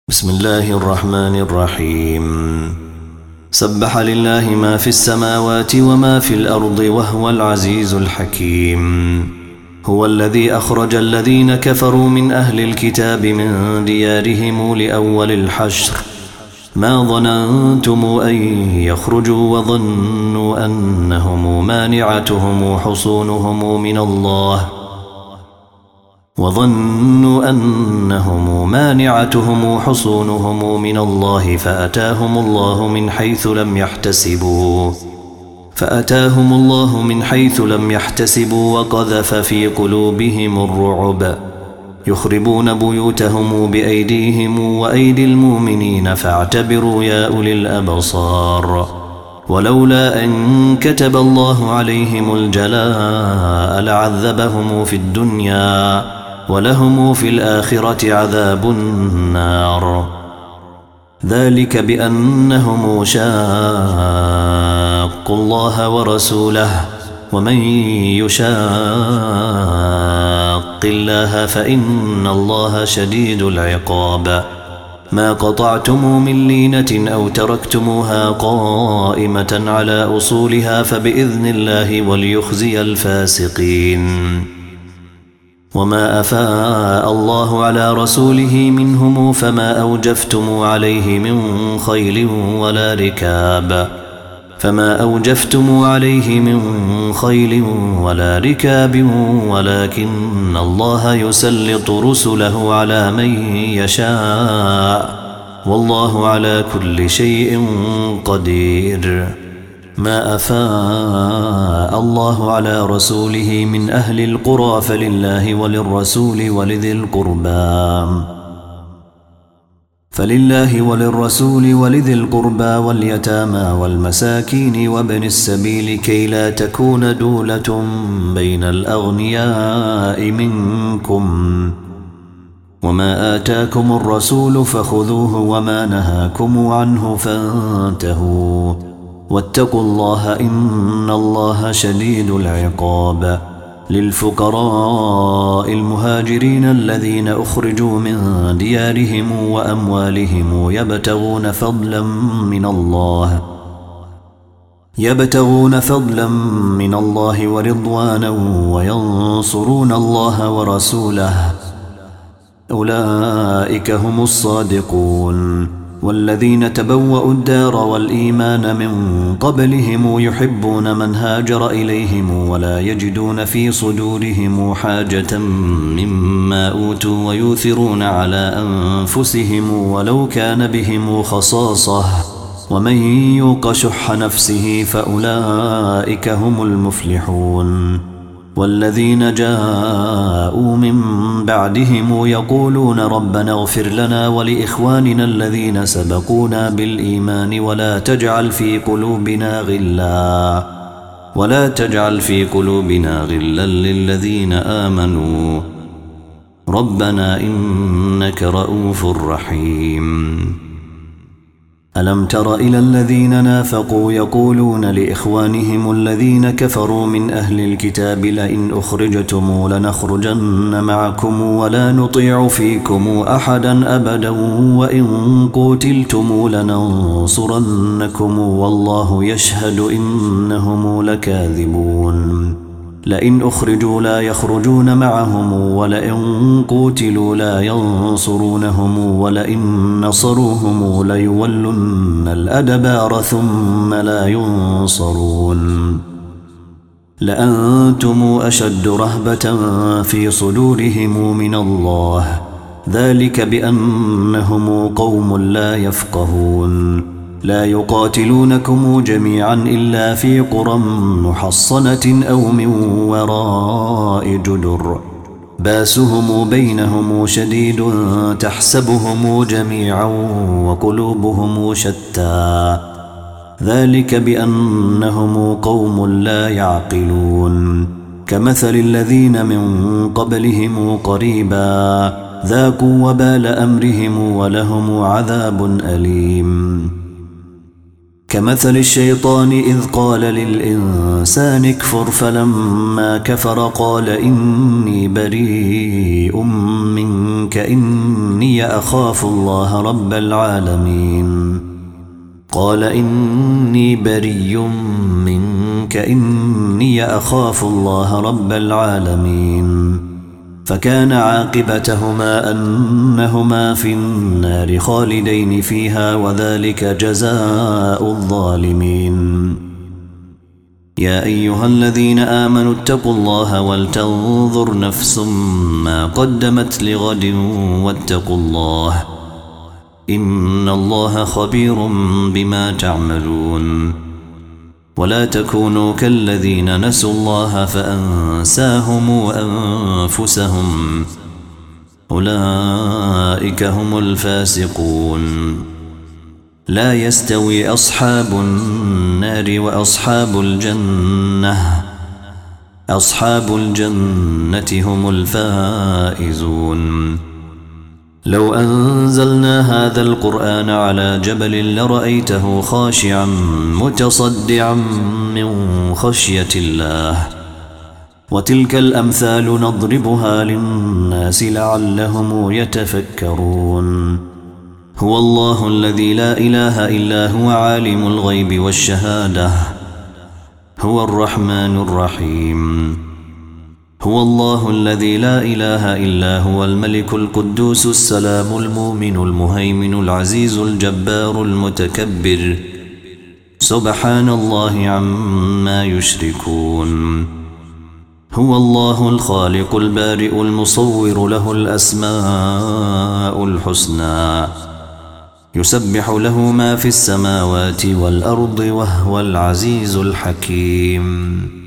بسم الله الرحمن الرحيم. سبح لله ما في السماوات وما في الأرض وهو العزيز الحكيم. هو الذي أخرج الذين كفروا من أهل الكتاب من ديارهم لأول الحشر ما ظننتم أن يخرجوا وظنوا أنهم مانعتهم حصونهم من الله فأتاهم الله من حيث لم يحتسبوا وقذف في قلوبهم الرعب يخربون بيوتهم بأيديهم وأيدي المؤمنين فاعتبروا يا أولي الأبصار. ولولا أن كتب الله عليهم الجلاء لعذبهم في الدنيا ولهم في الآخرة عذاب النار. ذلك بأنهم شاقوا الله ورسوله ومن يشاق الله فإن الله شديد العقاب. ما قطعتم من لينة أو تركتموها قائمة على أصولها فبإذن الله وليخزي الفاسقين. وما أفاء الله على رسوله منهم فما أوجفتم عليه من خيل ولا ركاب ولكن الله يسلط رسله على من يشاء والله على كل شيء قدير. ما أفاء الله على رسوله من أهل القرى فلله وللرسول ولذي القربى واليتامى والمساكين وابن السبيل كي لا تكون دولة بين الأغنياء منكم. وما آتاكم الرسول فخذوه وما نهاكم عنه فانتهوا واتقوا الله إن الله شديد العقاب. للفقراء المهاجرين الذين أخرجوا من ديارهم وأموالهم يبتغون فضلا من الله ورضوانا وينصرون الله ورسوله أولئك هم الصادقون. والذين تبوأوا الدار والإيمان من قبلهم يحبون من هاجر إليهم ولا يجدون في صدورهم حاجة مما أوتوا ويؤثرون على أنفسهم ولو كان بهم خصاصة ومن يوق شح نفسه فأولئك هم المفلحون. والذين جاءوا من بعدهم يقولون ربنا اغفر لنا ولإخواننا الذين سبقونا بالإيمان ولا تجعل في قلوبنا غلا للذين آمنوا ربنا إنك رؤوف رحيم. ألم تر إلى الذين نافقوا يقولون لإخوانهم الذين كفروا من أهل الكتاب لئن أخرجتم لنخرجن معكم ولا نطيع فيكم أحدا أبدا وإن قتلتم لننصرنكم والله يشهد إنهم لكاذبون. لئن أخرجوا لا يخرجون معهم ولئن قتلوا لا ينصرونهم ولئن نصروهم ليولن الأدبار ثم لا ينصرون. لأنتم أشد رهبة في صدورهم من الله ذلك بأنهم قوم لا يفقهون. لا يقاتلونكم جميعا إلا في قرى محصنة أو من وراء جدر باسهم بينهم شديد تحسبهم جميعا وقلوبهم شتى ذلك بأنهم قوم لا يعقلون. كمثل الذين من قبلهم قريبا ذاقوا وبال أمرهم ولهم عذاب أليم. كمثل الشيطان إذ قال للإنسان اكفر فلما كفر قال إني بريء منك إني إني أخاف الله رب العالمين. قال إني بريء منك إني أخاف الله رب العالمين. فكان عاقبتهما أنهما في النار خالدين فيها وذلك جزاء الظالمين. يا أيها الذين آمنوا اتقوا الله ولتنظر نفس ما قدمت لغد واتقوا الله إن الله خبير بما تعملون. ولا تكونوا كالذين نسوا الله فأنساهم أنفسهم أولئك هم الفاسقون. لا يستوي أصحاب النار وأصحاب الجنة أصحاب الجنة هم الفائزون. لو أنزلنا هذا القرآن على جبل لرأيته خاشعا متصدعا من خشية الله. وتلك الأمثال نضربها للناس لعلهم يتفكرون. هو الله الذي لا إله إلا هو عالم الغيب والشهادة هو الرحمن الرحيم. هو الله الذي لا إله إلا هو الملك القدوس السلام المؤمن المهيمن العزيز الجبار المتكبر سبحان الله عما يشركون. هو الله الخالق البارئ المصور له الأسماء الحسنى يسبح له ما في السماوات والأرض وهو العزيز الحكيم.